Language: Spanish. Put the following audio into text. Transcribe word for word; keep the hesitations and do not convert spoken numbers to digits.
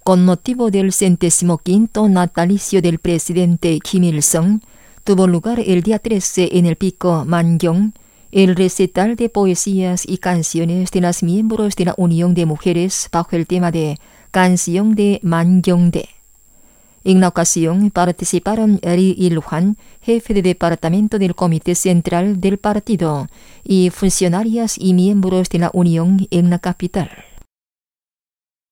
con motivo del centésimo quinto natalicio del presidente Kim Il-sung, tuvo lugar el día trece en el Pico Mangyong, el recital de poesías y canciones de las miembros de la Unión de Mujeres bajo el tema de Canción de Mangyongdae. En la ocasión participaron Ri Il-hwan, jefe de departamento del Comité Central del partido, y funcionarias y miembros de la Unión en la capital.